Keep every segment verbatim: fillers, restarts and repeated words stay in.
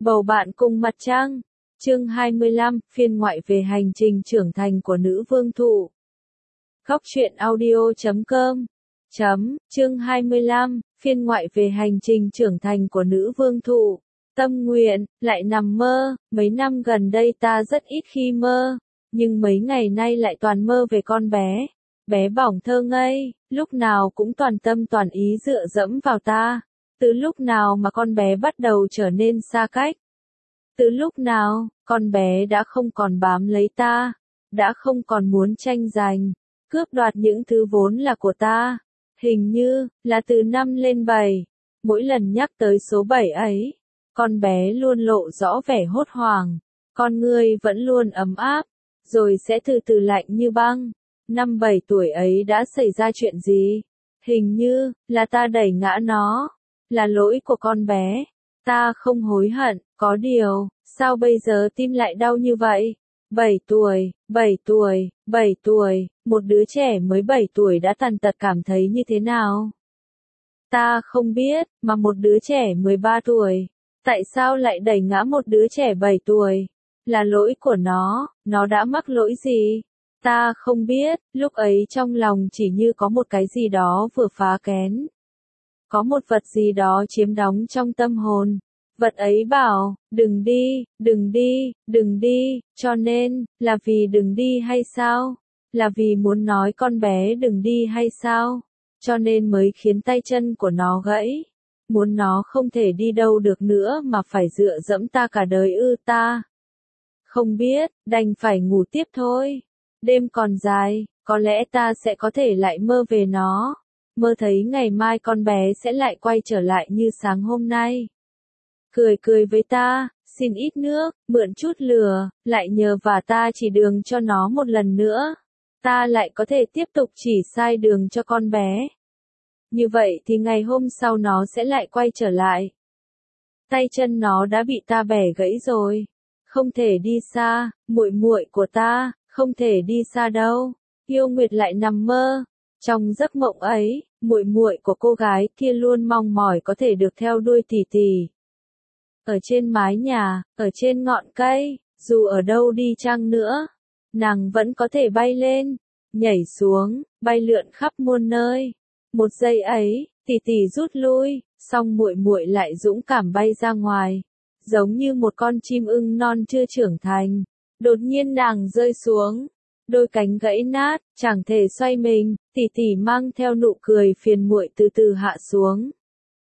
Bầu bạn cùng mặt trăng. Chương hai mươi lăm, phiên ngoại về hành trình trưởng thành của nữ vương thụ. Góc truyện audio chấm com. Chấm, chương hai mươi lăm, phiên ngoại về hành trình trưởng thành của nữ vương thụ. Tâm nguyện, lại nằm mơ, mấy năm gần đây ta rất ít khi mơ, nhưng mấy ngày nay lại toàn mơ về con bé. Bé bỏng thơ ngây, lúc nào cũng toàn tâm toàn ý dựa dẫm vào ta. Từ lúc nào mà con bé bắt đầu trở nên xa cách? Từ lúc nào, con bé đã không còn bám lấy ta, đã không còn muốn tranh giành, cướp đoạt những thứ vốn là của ta. Hình như, là từ năm lên bảy, mỗi lần nhắc tới số bảy ấy, con bé luôn lộ rõ vẻ hốt hoảng, con ngươi vẫn luôn ấm áp, rồi sẽ từ từ lạnh như băng. Năm bảy tuổi ấy đã xảy ra chuyện gì? Hình như, là ta đẩy ngã nó, là lỗi của con bé. Ta không hối hận, có điều, sao bây giờ tim lại đau như vậy? bảy tuổi, bảy tuổi, bảy tuổi, một đứa trẻ mới bảy tuổi đã tàn tật cảm thấy như thế nào? Ta không biết, mà một đứa trẻ mười ba tuổi, tại sao lại đẩy ngã một đứa trẻ bảy tuổi? Là lỗi của nó, nó đã mắc lỗi gì? Ta không biết, lúc ấy trong lòng chỉ như có một cái gì đó vừa phá kén. Có một vật gì đó chiếm đóng trong tâm hồn. Vật ấy bảo, đừng đi, đừng đi, đừng đi, cho nên, là vì đừng đi hay sao? Là vì muốn nói con bé đừng đi hay sao? Cho nên mới khiến tay chân của nó gãy. Muốn nó không thể đi đâu được nữa mà phải dựa dẫm ta cả đời ư ta. Không biết, đành phải ngủ tiếp thôi. Đêm còn dài, có lẽ ta sẽ có thể lại mơ về nó. Mơ thấy ngày mai con bé sẽ lại quay trở lại như sáng hôm nay. Cười cười với ta, xin ít nước, mượn chút lửa, lại nhờ vả ta chỉ đường cho nó một lần nữa. Ta lại có thể tiếp tục chỉ sai đường cho con bé. Như vậy thì ngày hôm sau nó sẽ lại quay trở lại. Tay chân nó đã bị ta bẻ gãy rồi. Không thể đi xa, muội muội của ta, không thể đi xa đâu. Yêu Nguyệt lại nằm mơ. Trong giấc mộng ấy, muội muội của cô gái kia luôn mong mỏi có thể được theo đuôi tỷ tỷ. Ở trên mái nhà, ở trên ngọn cây, dù ở đâu đi chăng nữa, nàng vẫn có thể bay lên, nhảy xuống, bay lượn khắp muôn nơi. Một giây ấy, tỷ tỷ rút lui, xong muội muội lại dũng cảm bay ra ngoài, giống như một con chim ưng non chưa trưởng thành. Đột nhiên nàng rơi xuống, đôi cánh gãy nát, chẳng thể xoay mình, tỷ tỷ mang theo nụ cười phiền muội từ từ hạ xuống.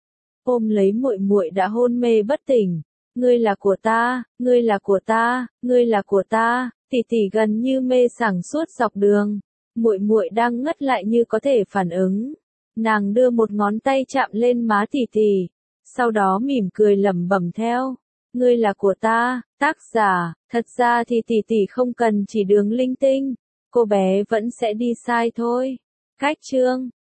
Ôm lấy muội muội đã hôn mê bất tỉnh. Ngươi là của ta, ngươi là của ta, ngươi là của ta, tỷ tỷ gần như mê sảng suốt dọc đường. Muội muội đang ngất lại như có thể phản ứng. Nàng đưa một ngón tay chạm lên má tỷ tỷ, sau đó mỉm cười lẩm bẩm theo. Ngươi là của ta, tác giả, thật ra thì tỷ tỷ không cần chỉ đường linh tinh, cô bé vẫn sẽ đi sai thôi. Cách chương